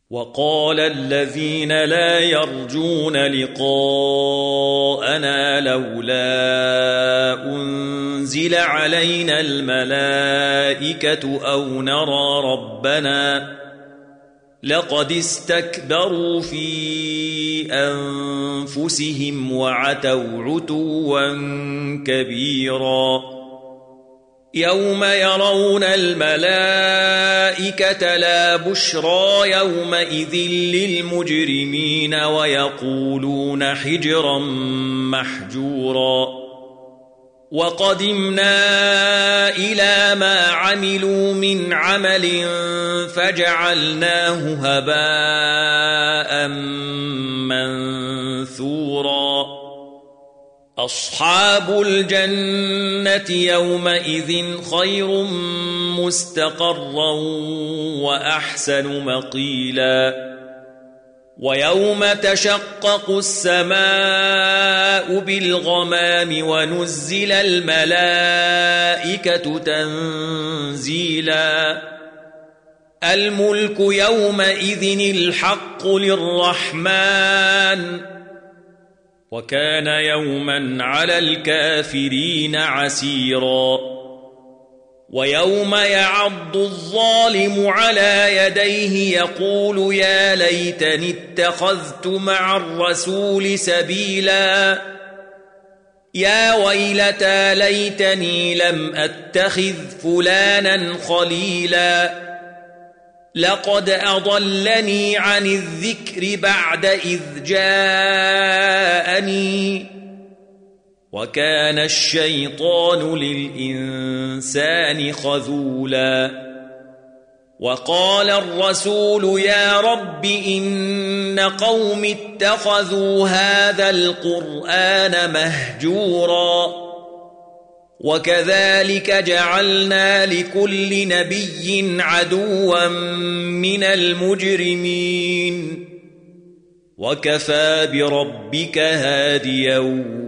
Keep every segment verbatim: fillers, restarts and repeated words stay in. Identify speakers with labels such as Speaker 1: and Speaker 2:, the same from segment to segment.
Speaker 1: وقال الذين لا يرجون لقاءنا لولا أنزل علينا الملائكة أو نرى ربنا لقد استكبروا في أنفسهم وعتوا عتوا كبيرا يوم يرون الملائكة لا بشرى يومئذ للمجرمين ويقولون حجرا محجورا وقدمنا إلى ما عملوا من عمل فجعلناه هباء منثورا أصحاب الجنة يومئذ خير مستقرا وأحسن مقيلا ويوم تشقق السماء بالغمام ونزل الملائكة تنزيلا الملك يومئذ الحق للرحمن وكان يوما على الكافرين عسيرا ويوم يعض الظالم على يديه يقول يا ليتني اتخذت مع الرسول سبيلا يا ويلتى ليتني لم أتخذ فلانا خليلا لقد أضلني عن الذكر بعد إذ جاءني وكان الشيطان للإنسان خذولا وقال الرسول يا رب إن قوم اتخذوا هذا القرآن مهجورا وكذلك جعلنا لكل نبي عدوا من المجرمين وكفى بربك هاديا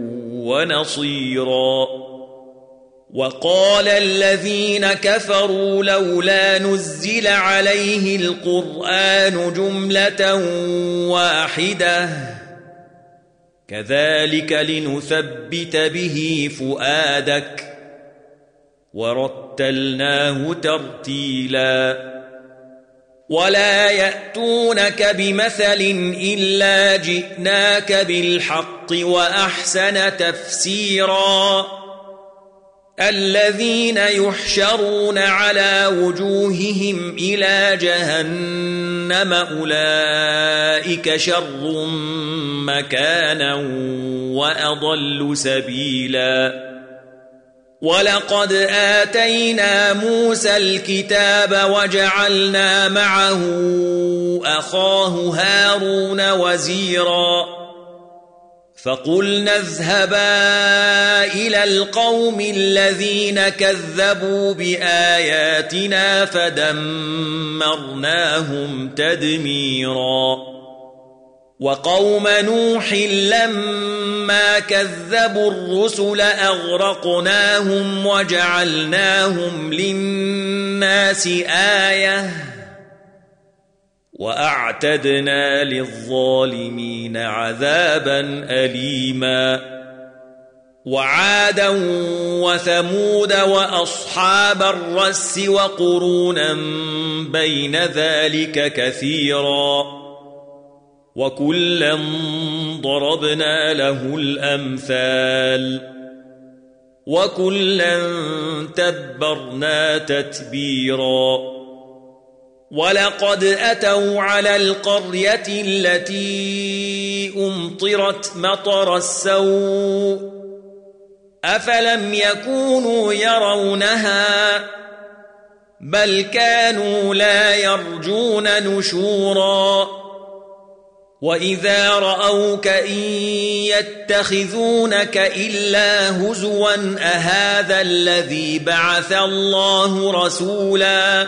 Speaker 1: ونصيرا وقال الذين كفروا لولا نزل عليه القرآن جملة واحدة كذلك لنثبت به فؤادك ورتلناه ترتيلا ولا يأتونك بمثل إلا جئناك بالحق وأحسن تفسيرا الذين يحشرون على وجوههم إلى جهنم أولئك شر مكانا وأضل سبيلا ولقد آتينا موسى الكتاب وجعلنا معه أخاه هارون وزيرا فقلنا اذهبا إلى القوم الذين كذبوا بآياتنا فدمرناهم تدميرا وقوم نوح لما كذبوا الرسل أغرقناهم وجعلناهم للناس آية وأعتدنا للظالمين عذابا أليما وعادا وثمود وأصحاب الرس وقرونا بين ذلك كثيرا وكلا ضربنا له الأمثال وكلا تبرنا تتبيرا ولقد أتوا على القرية التي أمطرت مطر السوء أفلم يكونوا يرونها بل كانوا لا يرجون نشورا وإذا رأوك إن يتخذونك إلا هزوا أهذا الذي بعث الله رسولا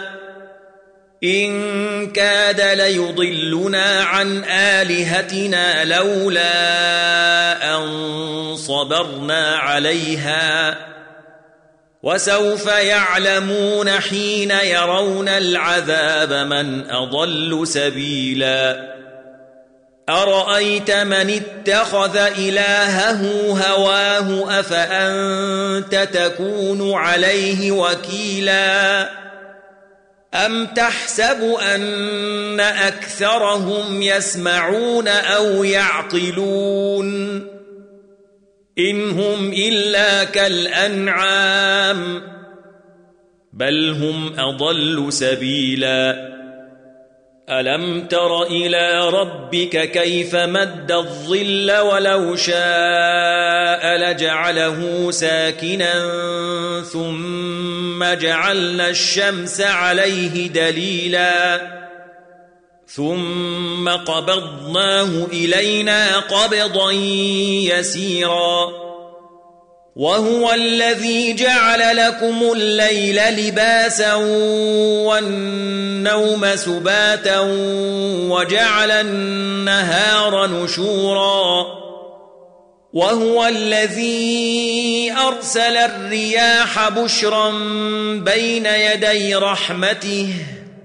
Speaker 1: إن كاد ليضلنا عن آلهتنا لولا أن صبرنا عليها وسوف يعلمون حين يرون العذاب من أضل سبيلا أرأيت من اتخذ إلهه هواه أفأنت تكون عليه وكيلا أم تحسب أن أكثرهم يسمعون أو يعقلون إن هم إلا كالأنعام بل هم أضل سبيلا ألم تر إلى ربك كيف مد الظل ولو شاء لجعله ساكنا ثم جعلنا الشمس عليه دليلا ثم قبضناه إلينا قبضا يسيرا وهو الذي جعل لكم الليل لباسا والنوم سباتا وجعل النهار نشورا وهو الذي أرسل الرياح بشرا بين يدي رحمته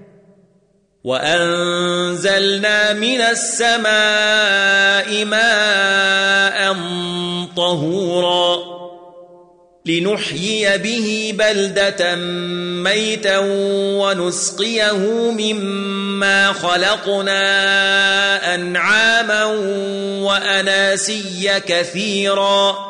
Speaker 1: وأنزلنا من السماء ماء طهورا لنحيي به بلدة ميتا ونسقيه مما خلقنا أنعاما وأناسيا كثيرا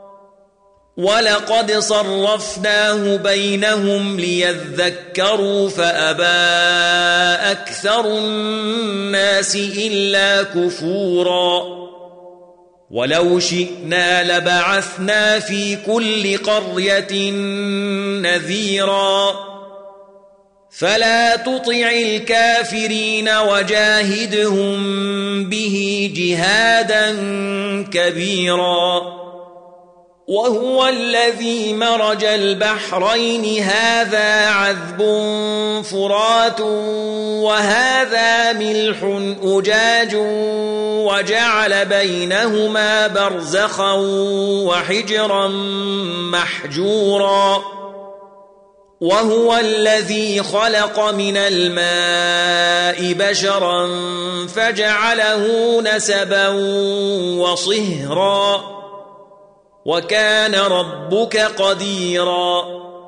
Speaker 1: ولقد صرفناه بينهم ليذكروا فأبى أكثر الناس إلا كفورا ولو شئنا لبعثنا في كل قرية نذيرا فلا تطع الكافرين وجاهدهم به جهادا كبيرا وهو الذي مرج البحرين هذا عذب فرات وهذا ملح أجاج وجعل بينهما برزخا وحجرا محجورا وهو الذي خلق من الماء بشرا فجعله نسبا وصهرا وكان ربك قديرا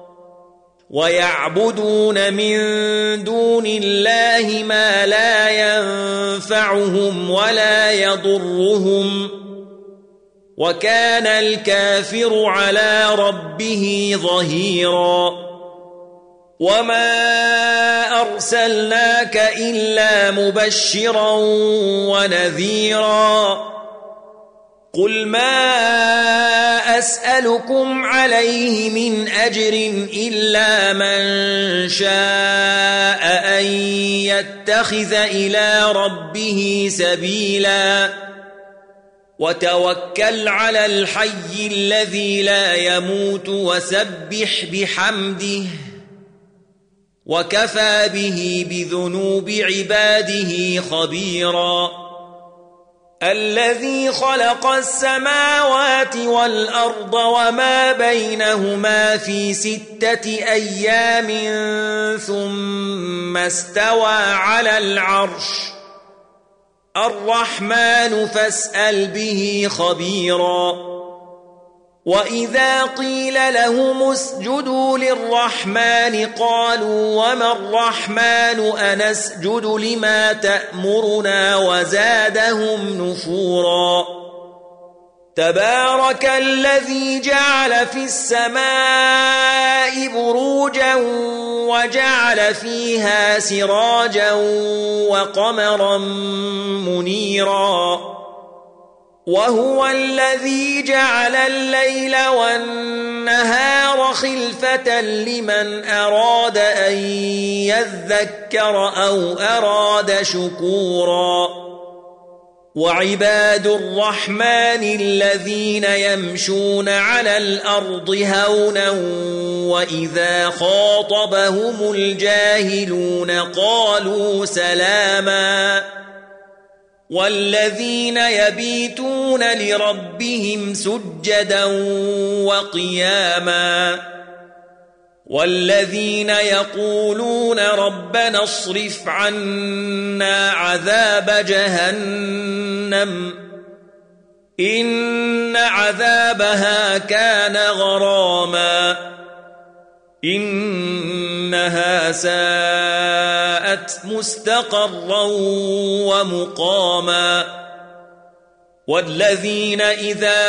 Speaker 1: ويعبدون من دون الله ما لا ينفعهم ولا يضرهم وكان الكافر على ربه ظهيرا وما أرسلناك إلا مبشرا ونذيرا قل ما أسألكم عليه من أجر إلا من شاء أن يتخذ إلى ربه سبيلا وتوكل على الحي الذي لا يموت وسبح بحمده وكفى به بذنوب عباده خبيرا الذي خلق السماوات والأرض وما بينهما في ستة أيام ثم استوى على العرش الرحمن فاسأل به خبيرا وإذا قيل لهم اسجدوا للرحمن قالوا وما الرحمن أنسجد لما تأمرنا وزادهم نفورا تبارك الذي جعل في السماء بروجا وجعل فيها سراجا وقمرا منيرا وهو الذي جعل الليل والنهار خلفة لمن أراد أن يذكر أو أراد شكورا وعباد الرحمن الذين يمشون على الأرض هونا وإذا خاطبهم الجاهلون قالوا سلاما والذين يبيتون لربهم سجدا وقياما والذين يقولون ربنا اصرف عنا عذاب جهنم إن عذابها كان غراما إنها ساءت مستقرا ومقاما والذين إذا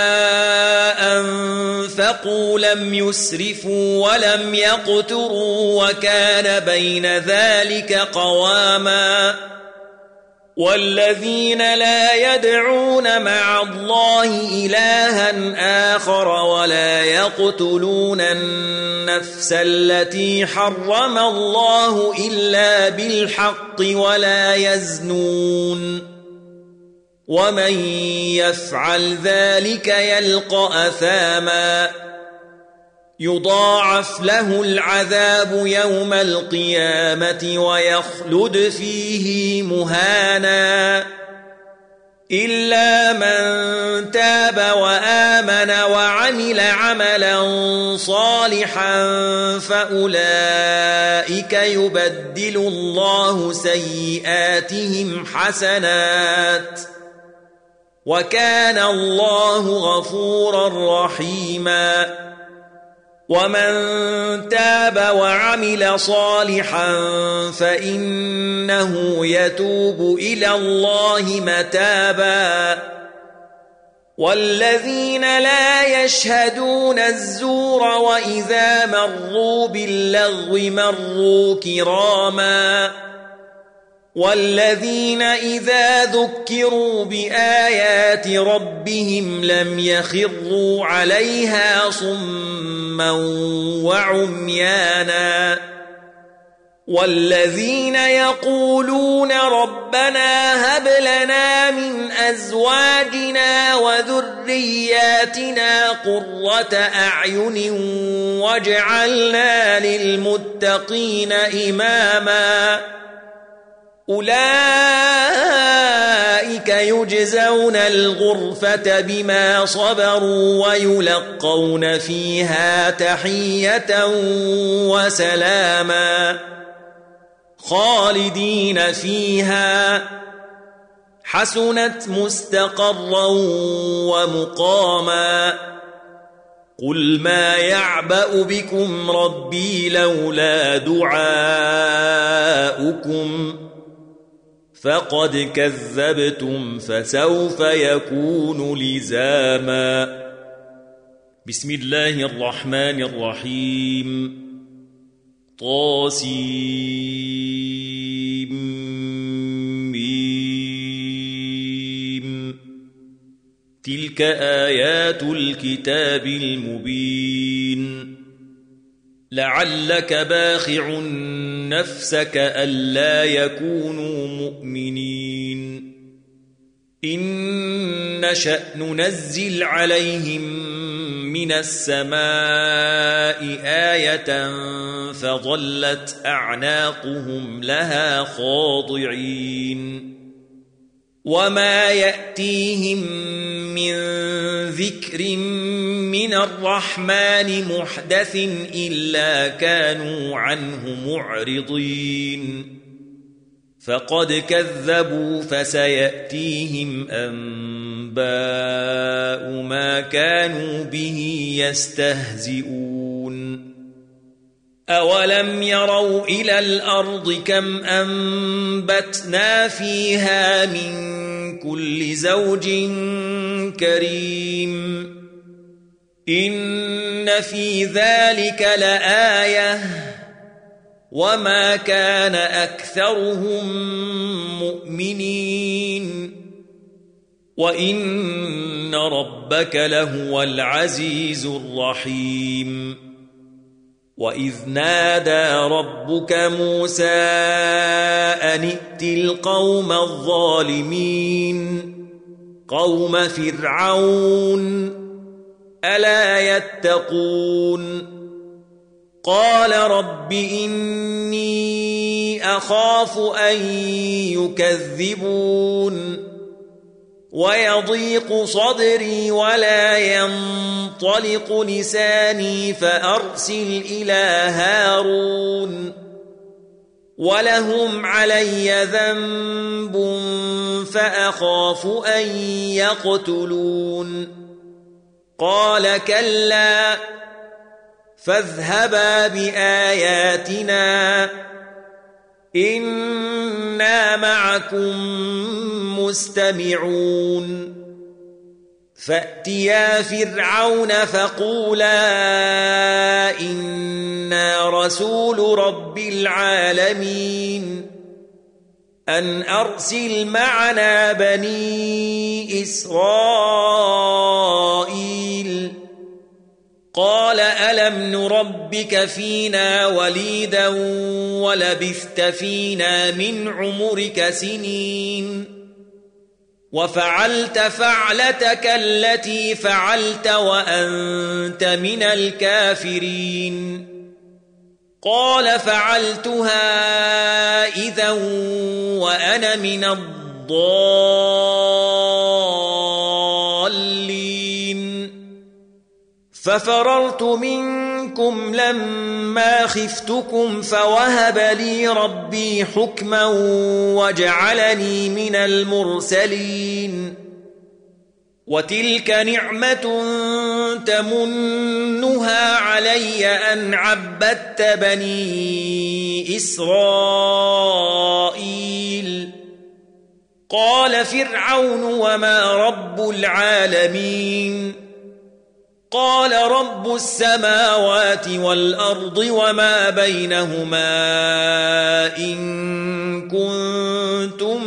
Speaker 1: أنفقوا لم يسرفوا ولم يقتروا وكان بين ذلك قواما والذين لا يدعون مع الله إلها آخر ولا يقتلون النفس التي حرم الله إلا بالحق ولا يزنون ومن يفعل ذلك يلقى أثاما يضاعف له العذاب يوم القيامة ويخلد فيه مهانا إلا من تاب وآمن وعمل عملا صالحا فأولئك يبدل الله سيئاتهم حسنات وكان الله غفورا رحيما ومن تاب وعمل صالحا فإنه يتوب إلى الله متابا والذين لا يشهدون الزور وإذا مروا باللغو مروا كراما والذين إذا ذكروا بآيات ربهم لم يخروا عليها صما وعميانا والذين يقولون ربنا هب لنا من أزواجنا وذرياتنا قرة أعين واجعلنا للمتقين إماما أولئك يجزون الغرفة بما صبروا ويلقون فيها تحية وسلاما خالدين فيها حسنت مستقرا ومقاما قل ما يعبأ بكم ربي لولا دعاؤكم فقد كذبتم فسوف يكون لزاما بسم الله الرحمن الرحيم طاسيم ميم تلك آيات الكتاب المبين لعلك باخع نفسك ألا يكونوا مؤمنين إن نشأ ننزل عليهم من السماء آية فظلت أعناقهم لها خاضعين وما يأتيهم من ذكر من الرحمن محدث إلا كانوا عنه معرضين فقد كذبوا فسيأتيهم أنباء ما كانوا به يستهزئون أولم يروا إلى الأرض كم أنبتنا فيها من كل زوج كريم إن في ذلك لآية وما كان أكثرهم مؤمنين وإن ربك لهو العزيز الرحيم وإذ نادى ربك موسى أن ائت القوم الظالمين قوم فرعون ألا يتقون قال رب إني أخاف أن يكذبون ويضيق صدري ولا ينطلق لساني فأرسل إلى هارون ولهم علي ذنب فأخاف أن يقتلون قال كلا فاذهبا بآياتنا إنا معكم مستمعون فأتيا فرعون فقولا إنا رسول رب العالمين أن أرسل معنا بني إسرائيل قال ألم نربك فينا وليدا ولبثت فينا من عمرك سنين وفعلت فعلتك التي فعلت وأنت من الكافرين قال فعلتها إذا وأنا من الضالين ففررت منكم لما خفتكم فوهب لي ربي حكما وجعلني من المرسلين وتلك نعمة تمنها علي أن عبدت بني إسرائيل قال فرعون وما رب العالمين قال رب السماوات والأرض وما بينهما إن كنتم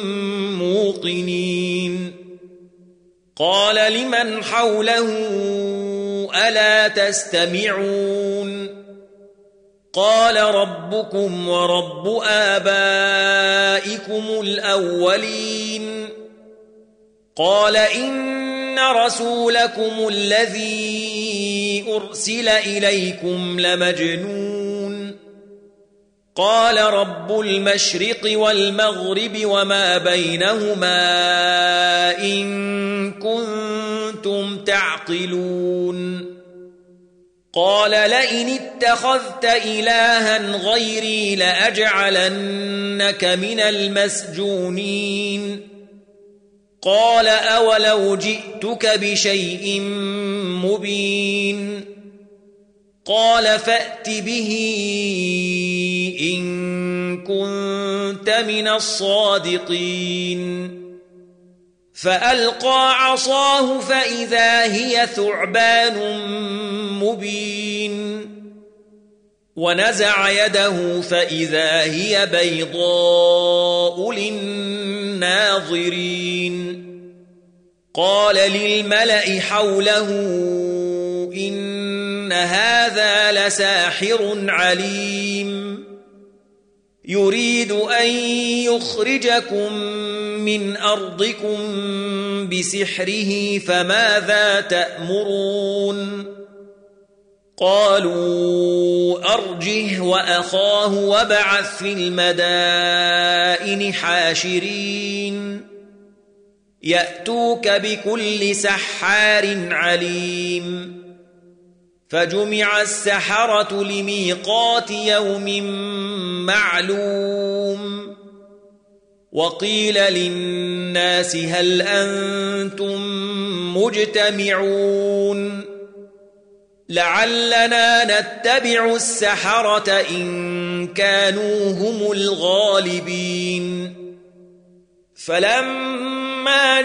Speaker 1: موقنين قال لمن حوله ألا تستمعون قال ربكم ورب آبائكم الأولين قال إن رسولكم الذي أرسل إليكم لمجنون قال رب المشرق والمغرب وما بينهما إن كنتم تعقلون قال لئن اتخذت إلها غيري لأجعلنك من المسجونين قال أولو جئتك بشيء مبين قال فأت به إن كنت من الصادقين فألقى عصاه فإذا هي ثعبان مبين ونزع يده فإذا هي بيضاء للناظرين قال للملأ حوله إن هذا لساحر عليم يريد أن يخرجكم من أرضكم بسحره فماذا تأمرون قالوا أرجه وأخاه وابعث في المدائن حاشرين يأتوك بكل سحار عليم فجمع السحرة لميقات يوم معلوم وقيل للناس هل أنتم مجتمعون لعلنا نتبع السحرة إن كانوا هم الغالبين فلما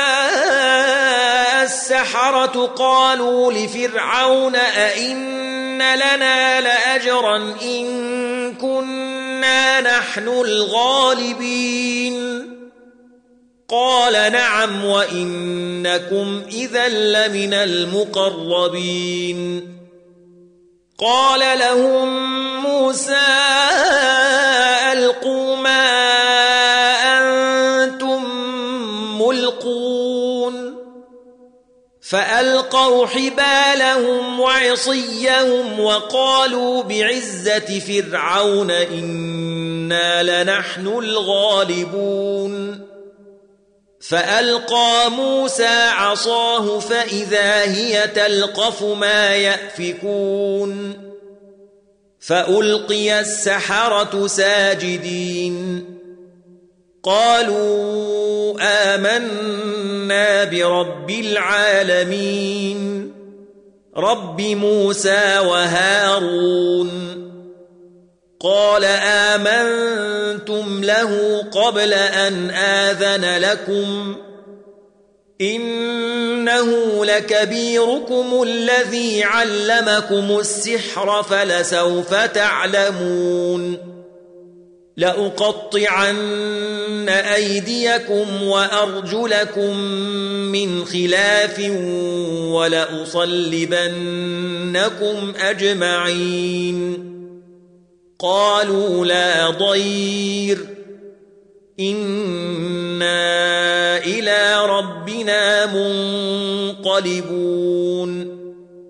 Speaker 1: جاء السحرة قالوا لفرعون أئن لنا لأجرا إن كنا نحن الغالبين قال نعم وإنكم إذا لمن المقربين قال لهم موسى ألقوا ما أنتم ملقون فألقوا حبالهم وعصيهم وقالوا بعزة فرعون إنا لنحن الغالبون فألقى موسى عصاه فإذا هي تلقف ما يأفكون فألقي السحرة ساجدين قالوا آمنا برب العالمين رب موسى وهارون قال آمنتم له قبل أن آذن لكم إنه لكبيركم الذي علمكم السحر فلسوف تعلمون لأقطعن أيديكم وأرجلكم من خلاف ولأصلبنكم أجمعين قالوا لا ضير إنا إلى ربنا منقلبون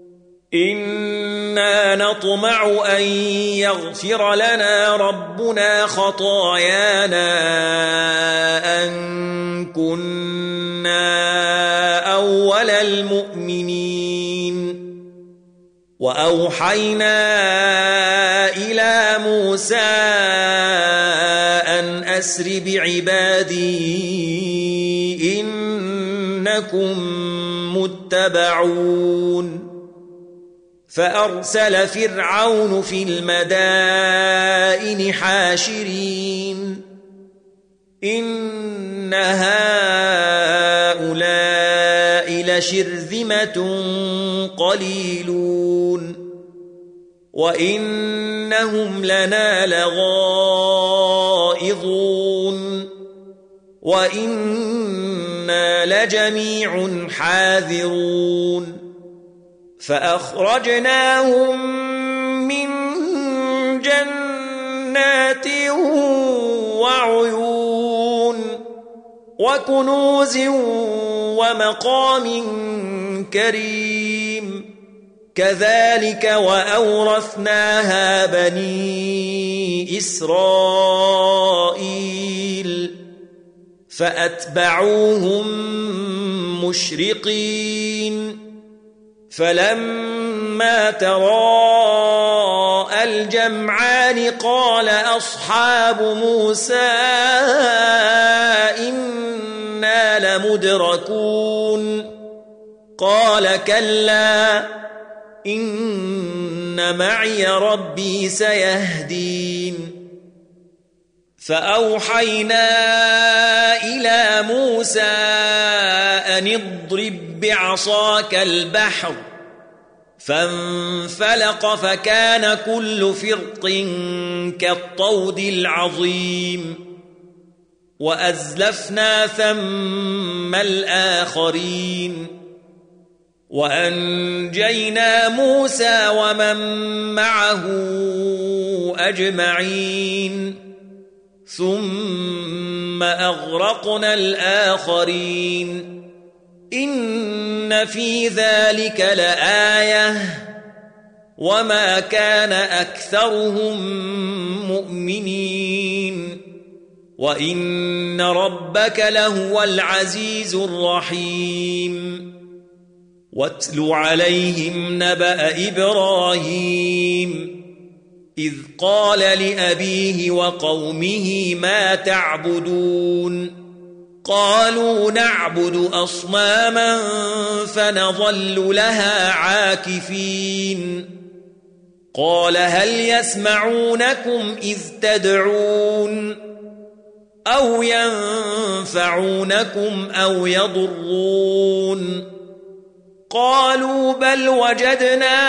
Speaker 1: إنا نطمع أن يغفر لنا ربنا خطايانا أن كنا أول المؤمنين وأوحينا إلى موسى أن أسر بعبادي إنكم متبعون فأرسل فرعون في المدائن حاشرين إن هؤلاء لشرذمة قليلون وإنهم لنا لغائظون وإنا لجميع حاذرون فأخرجناهم من جنات وعيون وكنوز ومقام كريم كذلك وأورثناها بني إسرائيل فأتبعوهم مشرقين فلما تراءى الجمعان قال أصحاب موسى إنا لمدركون قال كلا إن معي ربي سيهدين فأوحينا إلى موسى أن اضرب بعصاك البحر فانفلق فكان كل فرق كالطود العظيم وأزلفنا ثم الآخرين وأنجينا موسى ومن معه أجمعين ثم أغرقنا الآخرين إن في ذلك لآية وما كان أكثرهم مؤمنين وإن ربك لهو العزيز الرحيم واتل عليهم نبأ إبراهيم إذ قال لأبيه وقومه ما تعبدون قالوا نعبد أصناما فنظل لها عاكفين قال هل يسمعونكم إذ تدعون أو ينفعونكم أو يضرون قالوا بل وجدنا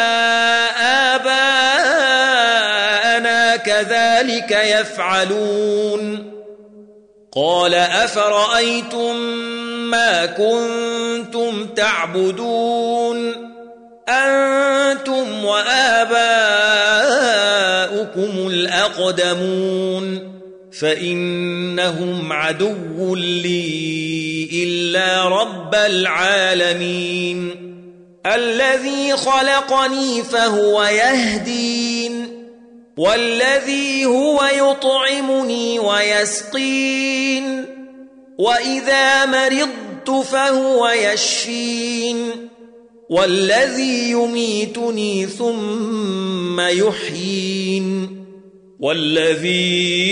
Speaker 1: آباءنا كذلك يفعلون قال أفرأيتم ما كنتم تعبدون أنتم وآباؤكم الأقدمون فإنهم عدو لي إلا رب العالمين الذي خلقني فهو يهدين والذي هو يطعمني ويسقين وإذا مرضت فهو يشفين والذي يميتني ثم يحيين والذي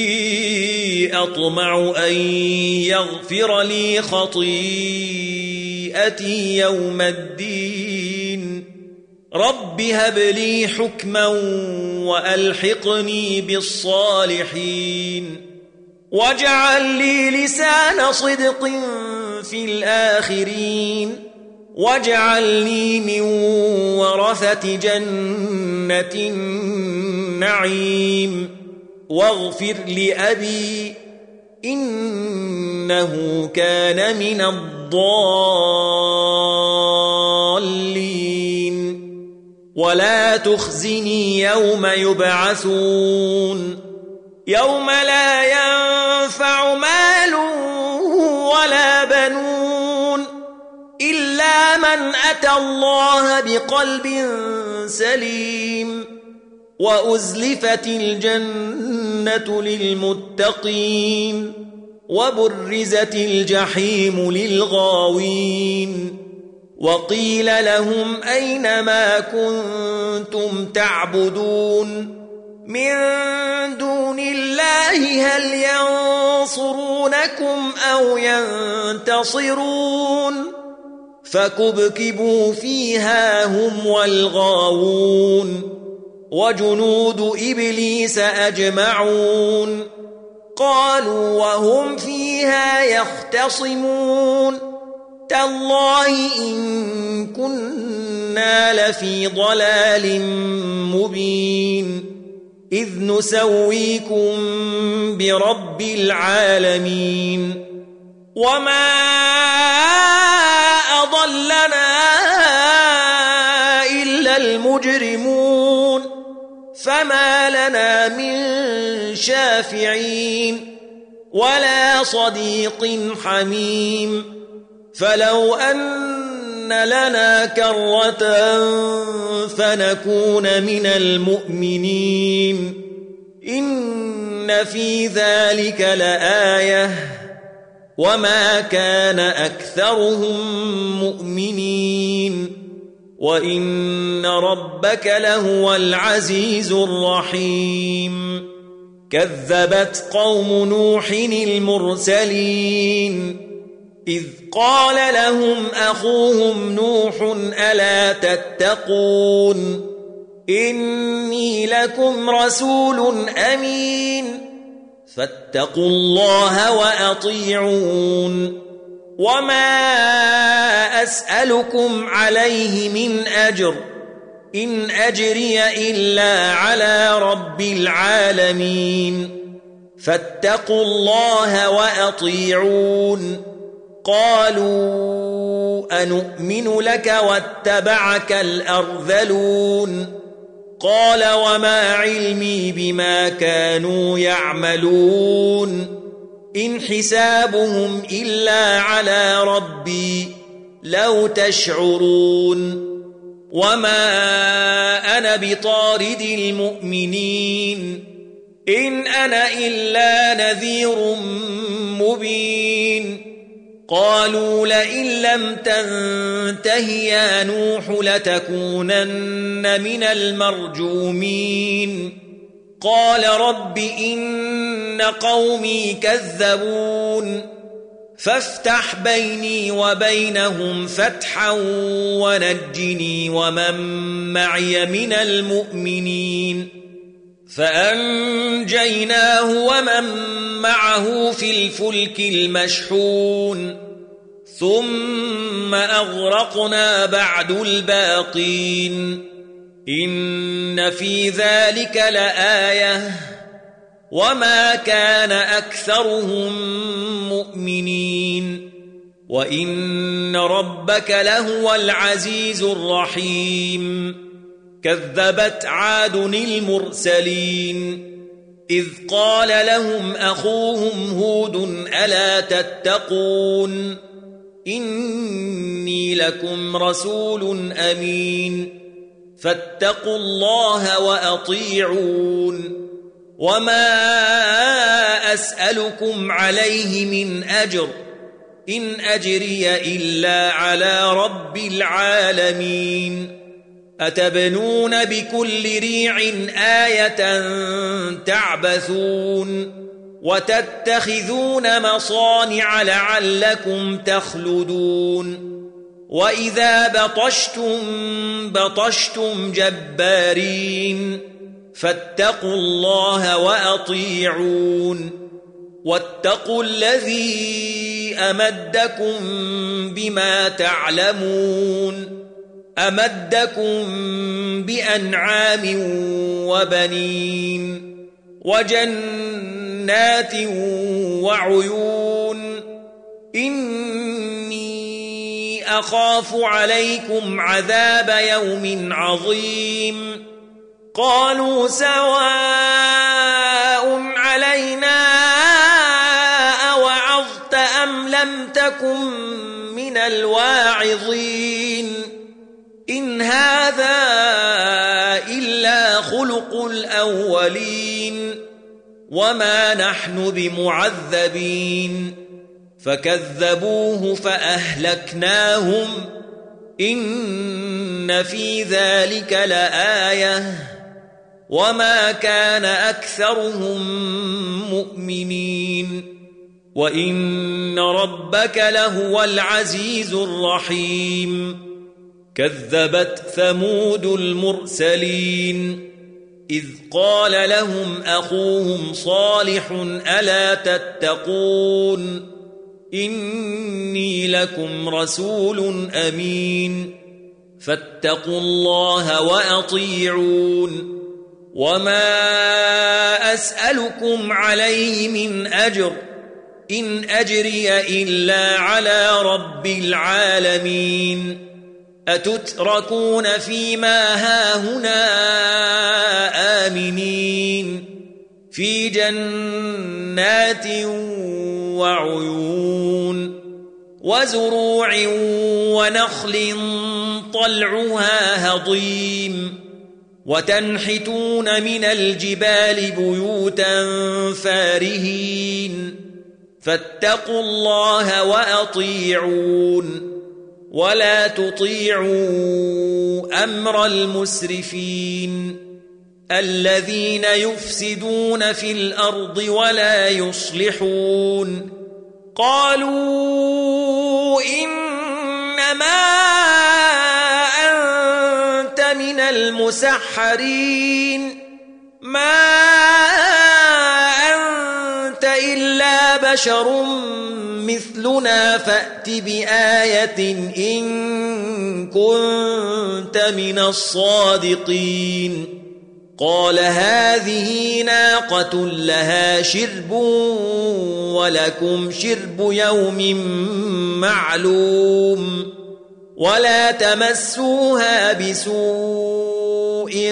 Speaker 1: أطمع أن يغفر لي خطيئتي يوم الدين رب هب لي حكما وألحقني بالصالحين واجعل لي لسان صدق في الآخرين واجعلني من ورثة جنة النعيم واغفر لأبي إنه كان من الضالين ولا تخزني يوم يبعثون يوم لا ينفع مال ولا بنون إلا من أتى الله بقلب سليم وأزلفت الجنة للمتقين وبرزت الجحيم للغاوين وقيل لهم أين ما كنتم تعبدون من دون الله هل ينصرونكم أو ينتصرون فكبكبوا فيها هم والغاوون وجنود إبليس أجمعون قالوا وهم فيها يختصمون تالله إن كنا لفي ضلال مبين إذ نسويكم برب العالمين وما أضلنا إلا المجرمون فما لنا من شافعين ولا صديق حميم فلو أن لنا كرة فنكون من المؤمنين إن في ذلك لآية وما كان أكثرهم مؤمنين وإن ربك لهو العزيز الرحيم كذبت قوم نوح المرسلين إذ قال لهم أخوهم نوح ألا تتقون إني لكم رسول أمين فاتقوا الله وأطيعون وما أسألكم عليه من أجر إن أجري إلا على رب العالمين فاتقوا الله وأطيعون قالوا أنؤمن لك واتبعك الأرذلون قال وما علمي بما كانوا يعملون إن حسابهم إلا على ربي لو تشعرون وما أنا بطارد المؤمنين إن أنا إلا نذير مبين قالوا لئن لم تنته يا نوح لتكونن من المرجومين قال رب إن قومي كذبون فافتح بيني وبينهم فتحا ونجني ومن معي من المؤمنين فأنجيناه ومن معه في الفلك المشحون ثم أغرقنا بعد الباقين إن في ذلك لآية وما كان أكثرهم مؤمنين وإن ربك لهو العزيز الرحيم كذبت عاد المرسلين إذ قال لهم أخوهم هود ألا تتقون إني لكم رسول أمين فاتقوا الله وأطيعون وما أسألكم عليه من أجر إن أجري إلا على رب العالمين أتبنون بكل ريع آية تعبثون وتتخذون مصانع لعلكم تخلدون وإذا بطشتم بطشتم جبارين فاتقوا الله وأطيعون واتقوا الذي أمدكم بما تعلمون أمدكم بأنعام وبنين وجنات وعيون إني أخاف عليكم عذاب يوم عظيم قالوا سواء علينا أوعظت أم لم تكن من الواعظين إن هذا إلا خلق الأولين وما نحن بمعذبين فكذبوه فأهلكناهم إن في ذلك لآية وما كان أكثرهم مؤمنين وإن ربك لهو العزيز الرحيم كذبت ثمود المرسلين إذ قال لهم أخوهم صالح ألا تتقون إني لكم رسول أمين فاتقوا الله وأطيعون وما أسألكم عليه من أجر إن أجري إلا على رب العالمين أتتركون فيما هاهنا آمنين في جنات وعيون وزروع ونخل طلعها هضيم وتنحتون من الجبال بيوتا فارهين فاتقوا الله وأطيعون ولا تطيعوا أمر المسرفين الذين يفسدون في الأرض ولا يصلحون قالوا إنما أنت من المسحرين ما أنت إلا بشر مثلنا فأت بآية إن كنت من الصادقين قال هذه ناقة لها شرب ولكم شرب يوم معلوم ولا تمسوها بسوء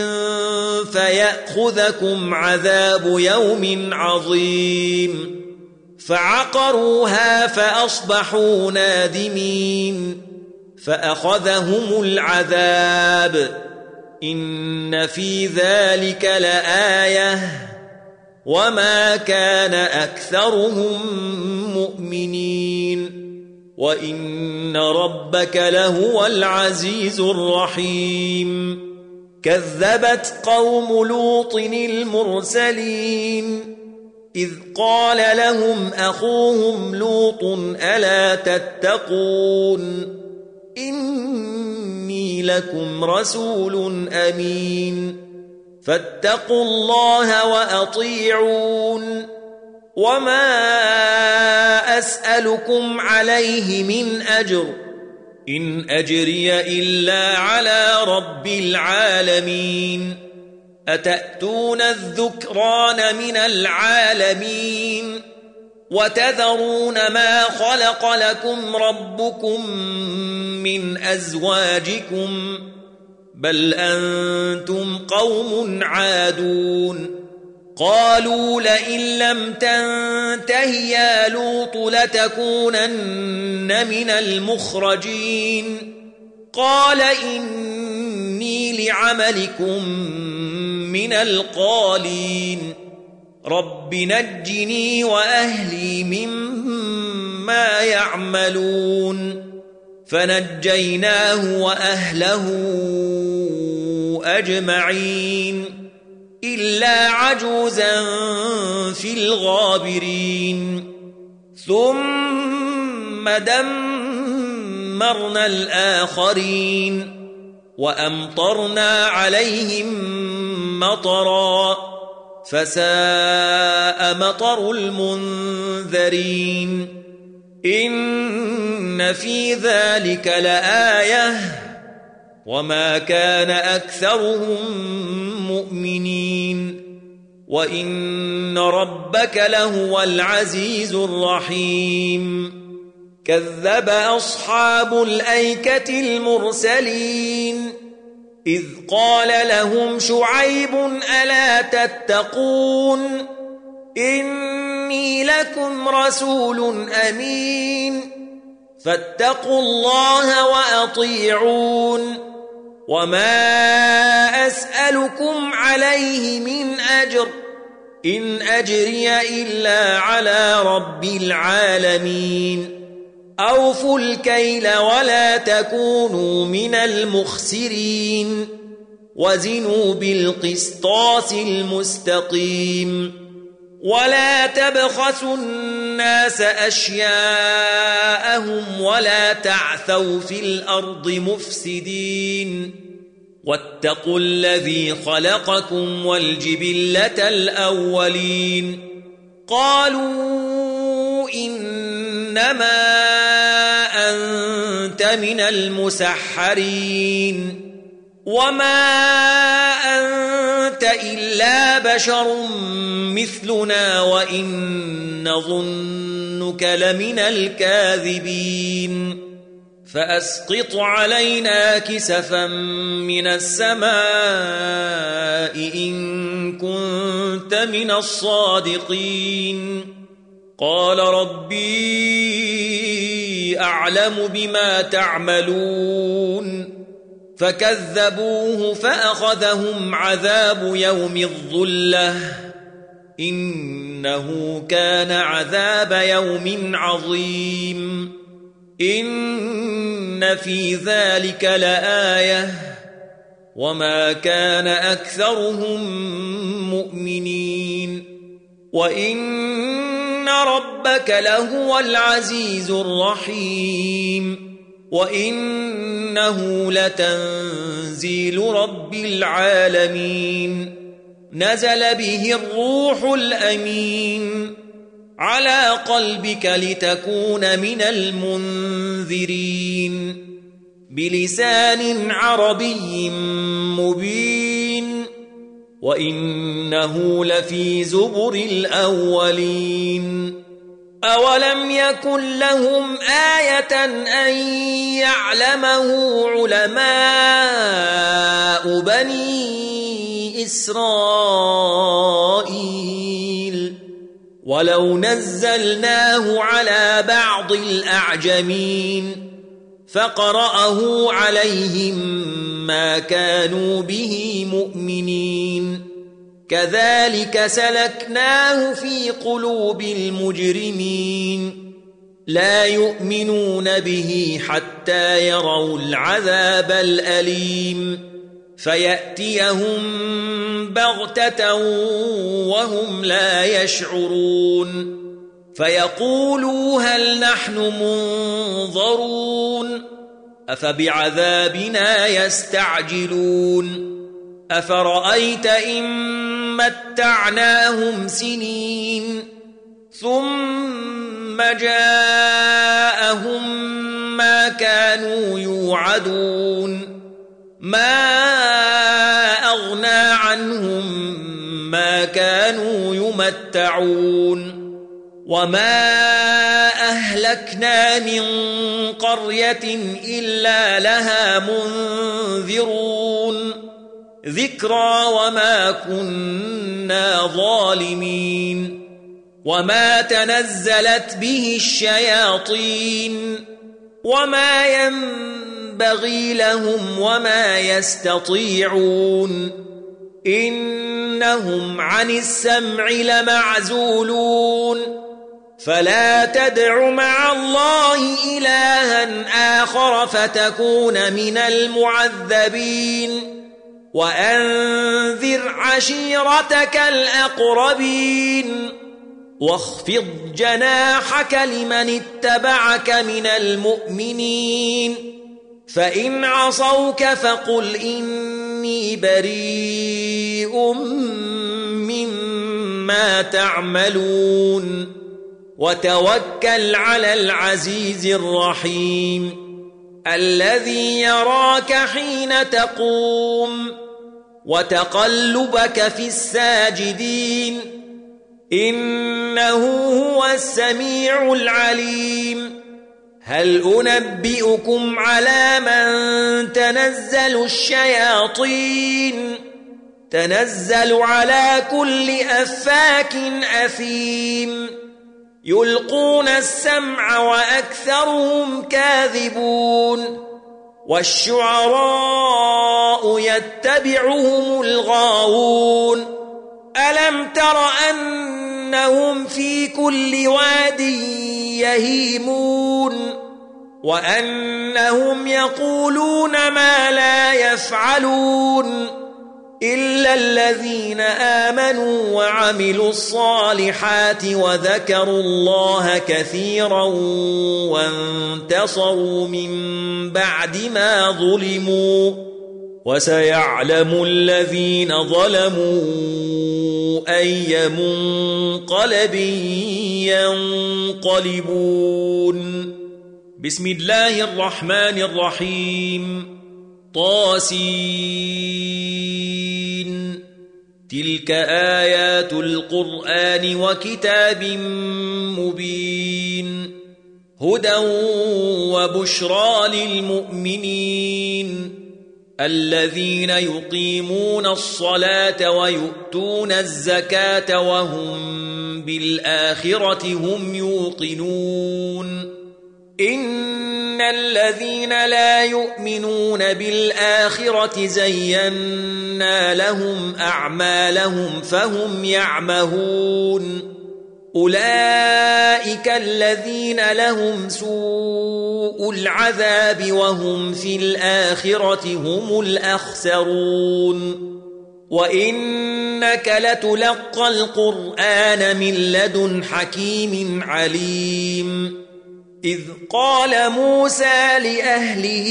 Speaker 1: فيأخذكم عذاب يوم عظيم فعقروها فأصبحوا نادمين فأخذهم العذاب إن في ذلك لآية وما كان أكثرهم مؤمنين وإن ربك لهو العزيز الرحيم كذبت قوم لوط المرسلين إذ قال لهم أخوهم لوط ألا تتقون إني لكم رسول أمين فاتقوا الله وأطيعون وما أسألكم عليه من أجر إن أجري إلا على رب العالمين أتأتون الذكران من العالمين وتذرون ما خلق لكم ربكم من أزواجكم بل أنتم قوم عادون قالوا لئن لم تنته يا لوط لتكونن من المخرجين قال إني لعملكم من القالين رب نجني وأهلي مما يعملون فنجيناه وأهله أجمعين إلا عجوزا في الغابرين ثم دمرنا الآخرين وأمطرنا عليهم مطرا فساء مطر المنذرين إن في ذلك لآية وما كان أكثرهم مؤمنين وإن ربك لهو العزيز الرحيم كذب أصحاب الأيكة المرسلين إذ قال لهم شعيب ألا تتقون إني لكم رسول أمين فاتقوا الله وأطيعون وما أسألكم عليه من أجر إن أجري إلا على رب العالمين أوفوا الكيل ولا تكونوا من المخسرين وزنوا بالقسطاس المستقيم ولا تبخسوا الناس أشياءهم ولا تعثوا في الأرض مفسدين واتقوا الذي خلقكم والجبلة الأولين قالوا إنما أنت من المسحرين وما أنت إلا بشر مثلنا وإن نظنك لمن الكاذبين فأسقط علينا كسفا من السماء إن كنت من الصادقين قال ربي أعلم بما تعملون فكذبوه فأخذهم عذاب يوم الظلة إنه كان عذاب يوم عظيم إن في ذلك لآية وما كان أكثرهم مؤمنين وإن ربك لهو العزيز الرحيم وإنه لتنزيل رب العالمين نزل به الروح الأمين على قلبك لتكون من المنذرين بلسان عربي مبين وإنه لفي زبر الأولين أولم يكن لهم آية أن يعلمه علماء بني إسرائيل ولو نزلناه على بعض الأعجمين فقرأه عليهم ما كانوا به مؤمنين كذلك سلكناه في قلوب المجرمين لا يؤمنون به حتى يروا العذاب الأليم فيأتيهم بغتة وهم لا يشعرون فيقولوا هل نحن منظرون أفبعذابنا يستعجلون أفرأيت إن متعناهم سنين ثم جاءهم ما كانوا يوعدون ما أغنى عنهم ما كانوا يمتعون وما أهلكنا من قرية إلا لها منذرون ذكرى وما كنا ظالمين وما تنزلت به الشياطين وما ينبغي لهم وما يستطيعون إنهم عن السمع لمعزولون فلا تدع مع الله إلها آخر فتكون من المعذبين وأنذر عشيرتك الأقربين واخفض جناحك لمن اتبعك من المؤمنين فإن عصوك فقل إني بريء مما تعملون وتوكل على العزيز الرحيم الذي يراك حين تقوم وتقلبك في الساجدين إنه هو السميع العليم هل أنبئكم على من تنزل الشياطين تنزل على كل أفاك أثيم يلقون السمع وأكثرهم كاذبون والشعراء يتبعهم الغاوون ألم تر أنهم في كل واد يهيمون وأنهم يقولون ما لا يفعلون إلا الذين آمنوا وعملوا الصالحات وذكروا الله كثيرا وانتصروا من بعد ما ظلموا وسيعلم الذين ظلموا أي منقلب ينقلبون بسم الله الرحمن الرحيم طاسين تلك آيات القرآن وكتاب مبين هدى وبشرى للمؤمنين الذين يقيمون الصلاة ويؤتون الزكاة وهم بالآخرة هم يوقنون إن الذين لا يؤمنون بالآخرة زينا لهم أعمالهم فهم يعمهون أولئك الذين لهم سوء العذاب وهم في الآخرة هم الأخسرون وإنك لتلقى القرآن من لدن حكيم عليم إذ قال موسى لأهله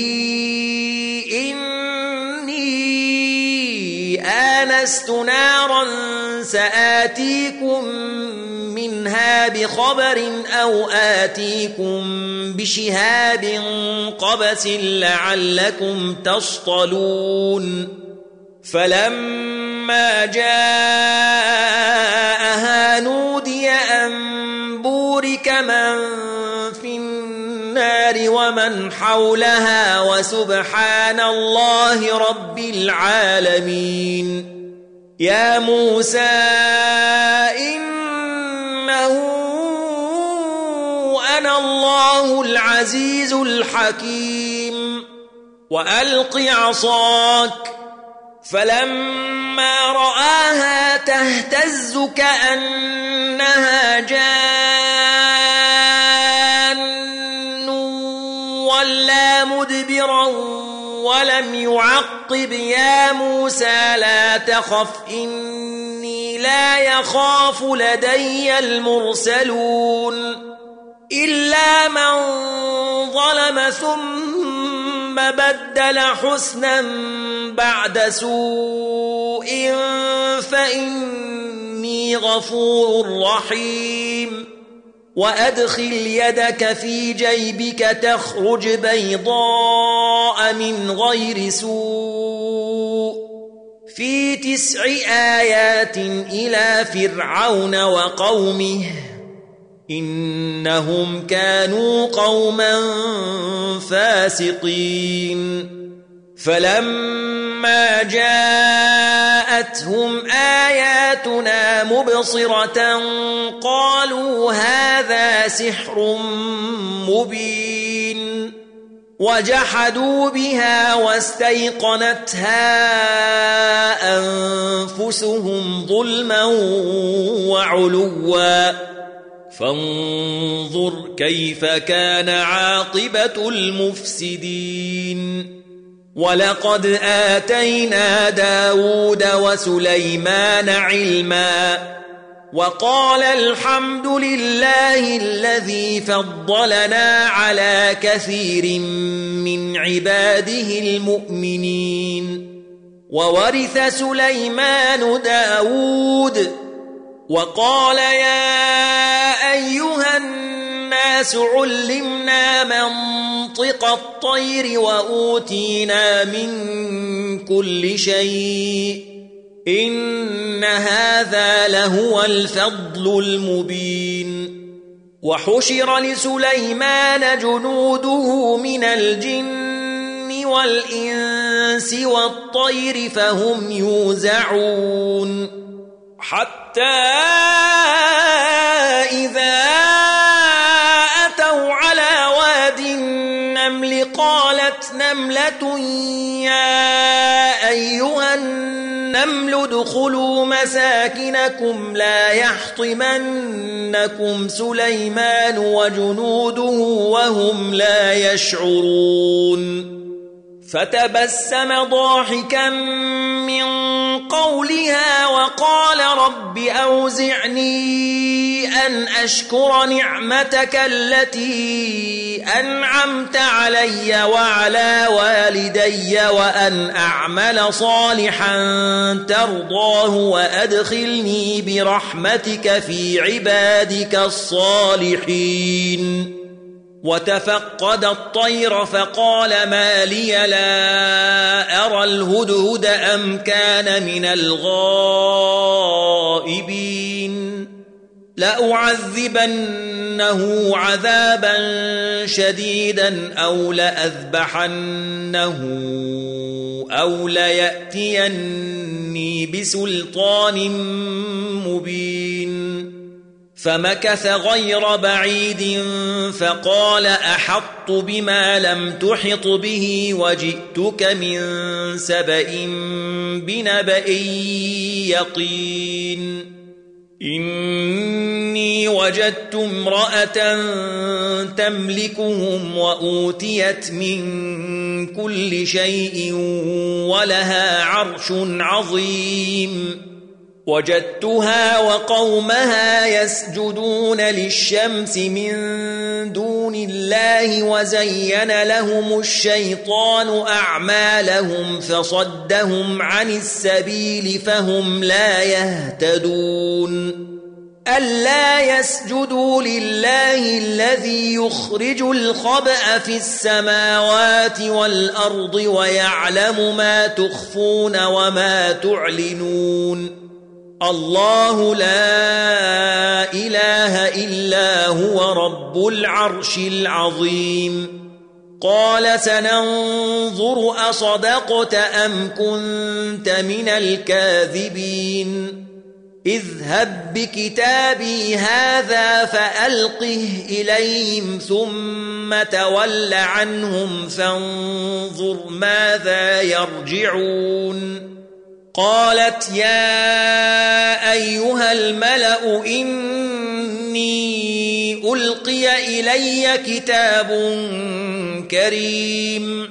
Speaker 1: إني آنست نارا سآتيكم منها بخبر أو آتيكم بشهاب قبس لعلكم تصطلون فلما جاءها نودي أن بورك من في النار ومن حولها وسبحان الله رب العالمين يا موسى إنه أنا الله العزيز الحكيم وألق عصاك فلما رآها تهتز كأنها جان ولا مدبرا ولم يعقب يا موسى لا تخف إني لا يخاف لدي المرسلون إلا من ظلم ثم بدل حسنا بعد سوء فإني غفور رحيم وأدخل يدك في جيبك تخرج بيضاء من غير سوء في تسع آيات إلى فرعون وقومه إنهم كانوا قوما فاسقين فلما جاءتهم آياتنا مبصرة قالوا هذا سحر مبين وجحدوا بها واستيقنتها أنفسهم ظلما وعلوا فانظر كيف كان عاقبة المفسدين ولقد آتينا داود وسليمان علما وقال الحمد لله الذي فضلنا على كثير من عباده المؤمنين وورث سليمان داود وقال يا أيها الناس علمنا منطق الطير وأوتينا من كل شيء إن هذا لهو الفضل المبين وحشر لسليمان جنوده من الجن والإنس والطير فهم يوزعون حتى إذا أتوا على واد النمل قالت نملة يا أيها النمل ادخلوا مساكنكم لا يحطمنكم سليمان وجنوده وهم لا يشعرون فتبسم ضاحكا من قولها وقال رب أوزعني أن أشكر نعمتك التي أنعمت علي وعلى والدي وأن أعمل صالحا ترضاه وأدخلني برحمتك في عبادك الصالحين وتفقد الطير فقال ما لي لا أرى الهدهد أم كان من الغائبين لأعذبنه عذابا شديدا أو لأذبحنه أو ليأتيني بسلطان مبين فمكث غير بعيد فقال أحطت بما لم تحط به وجئتك من سبأ بنبأ يقين إني وجدت امرأة تملكهم وأوتيت من كل شيء ولها عرش عظيم وجدتها وقومها يسجدون للشمس من دون الله وزين لهم الشيطان أعمالهم فصدهم عن السبيل فهم لا يهتدون ألا يسجدوا لله الذي يخرج الخبأ في السماوات والأرض ويعلم ما تخفون وما تعلنون الله لا إله إلا هو رب العرش العظيم قال سننظر أصدقت أم كنت من الكاذبين اذهب بكتابي هذا فألقه إليهم ثم تول عنهم فانظر ماذا يرجعون قالت يا أيها الملأ إني ألقي إلي كتاب كريم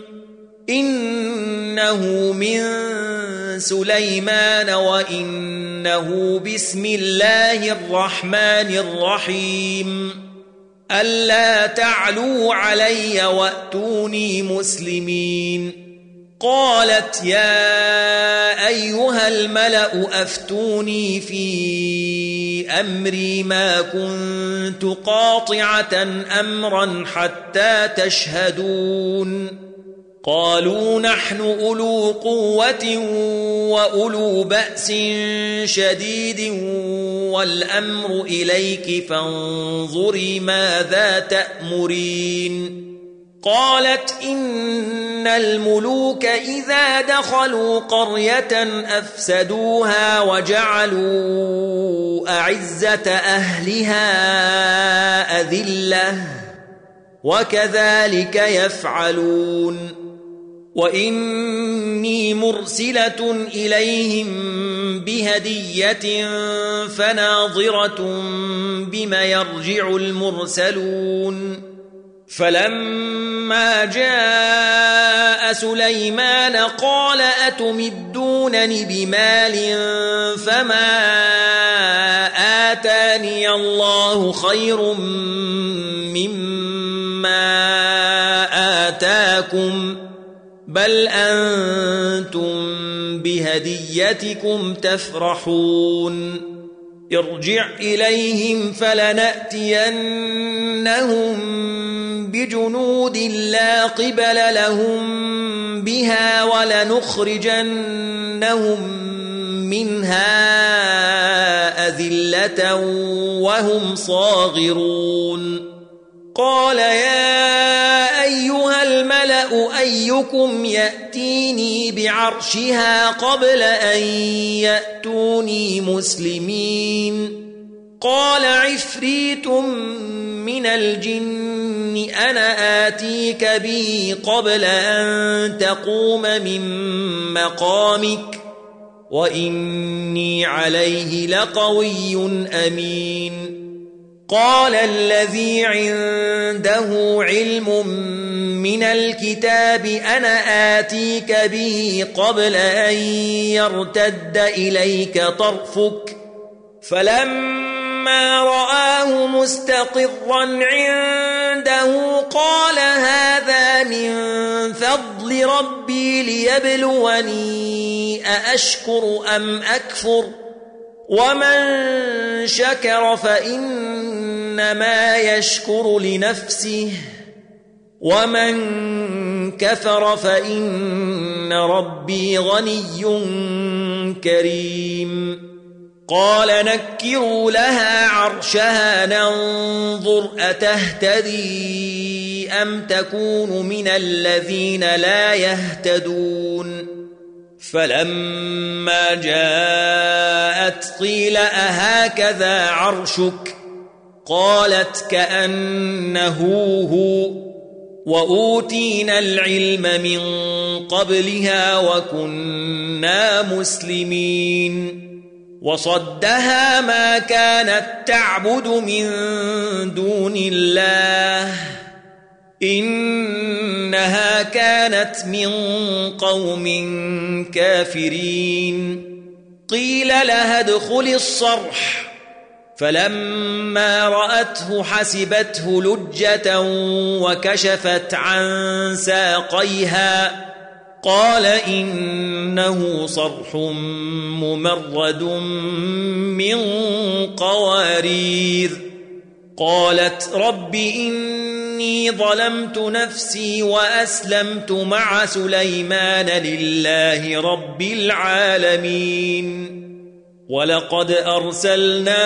Speaker 1: إنه من سليمان وإنه بسم الله الرحمن الرحيم ألا تعلوا علي وأتوني مسلمين قالت يا أيها الملأ أفتوني في أمري ما كنت قاطعة أمرا حتى تشهدون قالوا نحن أولو قوة وأولو بأس شديد والأمر إليك فانظري ماذا تأمرين قالت إن الملوك إذا دخلوا قرية أفسدوها وجعلوا أعزة أهلها أذلة وكذلك يفعلون وإني مرسلة إليهم بهدية فناظرة بما يرجع المرسلون فلما جاء سليمان قال أتمدونني بمال فما آتاني الله خير مما آتاكم بل أنتم بهديتكم تفرحون ارجع إليهم فلنأتينهم بجنود لا قبل لهم بها ولنخرجنهم منها أذلة وهم صاغرون قال يا أيها الملأ أيكم يأتيني بعرشها قبل أن يأتوني مسلمين قال عفريت من الجن أنا آتيك به قبل أن تقوم من مقامك وإني عليه لقوي أمين قال الذي عنده علم من الكتاب أنا آتيك به قبل أن يرتد إليك طرفك فلما رآه مستقرا عنده قال هذا من فضل ربي ليبلوني أأشكر أم أكفر ومن شكر فإنما يشكر لنفسه ومن كفر فإن ربي غني كريم قال نكروا لها عرشها ننظر أتهتدي أم تكون من الذين لا يهتدون فلما جاءت قيل أهكذا عرشك قالت كأنه هو وأوتينا العلم من قبلها وكنا مسلمين وصدها ما كانت تعبد من دون الله إنها كانت من قوم كافرين قيل لها ادخل الصرح فلما رأته حسبته لجة وكشفت عن ساقيها قال إنه صرح ممرد من قوارير قالت رب إني ظلمت نفسي وأسلمت مع سليمان لله رب العالمين ولقد أرسلنا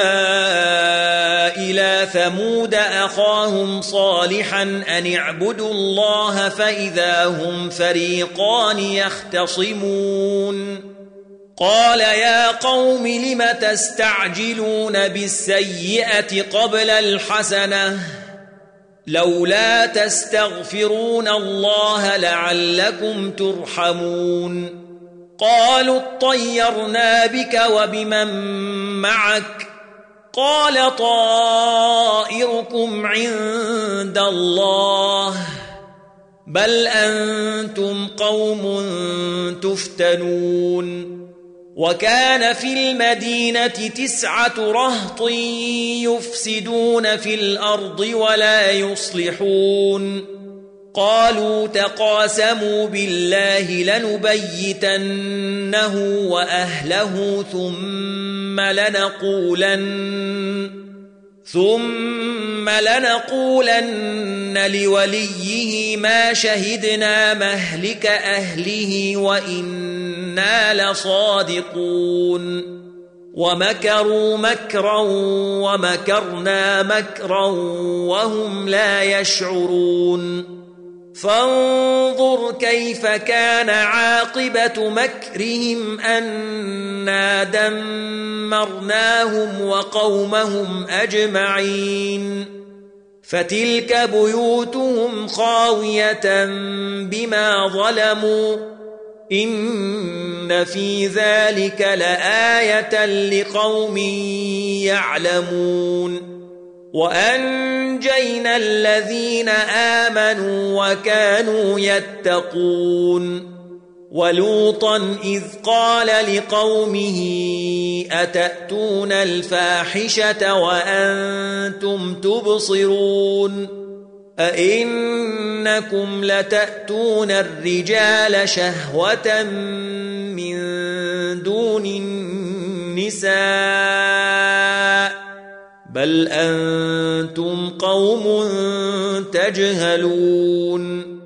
Speaker 1: إلى ثمود أخاهم صالحا أن اعبدوا الله فإذا هم فريقان يختصمون قال يا قوم لم تستعجلون بالسيئة قبل الحسنة لولا تستغفرون الله لعلكم ترحمون قالوا اطيرنا بك وبمن معك قال طائركم عند الله بل أنتم قوم تفتنون وكان في المدينة تسعة رهط يفسدون في الأرض ولا يصلحون قالوا تقاسموا بالله لنبيتنه وأهله ثم لنقولن ثم لنقولن لوليه ما شهدنا مهلك أهله وإنا لصادقون ومكروا مكرا ومكرنا مكرا وهم لا يشعرون فانظر كيف كان عاقبة مكرهم أنا دمرناهم وقومهم أجمعين فتلك بيوتهم خاوية بما ظلموا إن في ذلك لآية لقوم يعلمون وأنجينا الذين آمنوا وكانوا يتقون ولوطا إذ قال لقومه أتأتون الفاحشة وأنتم تبصرون أئنكم لتأتون الرجال شهوة من دون النساء بل أنتم قوم تجهلون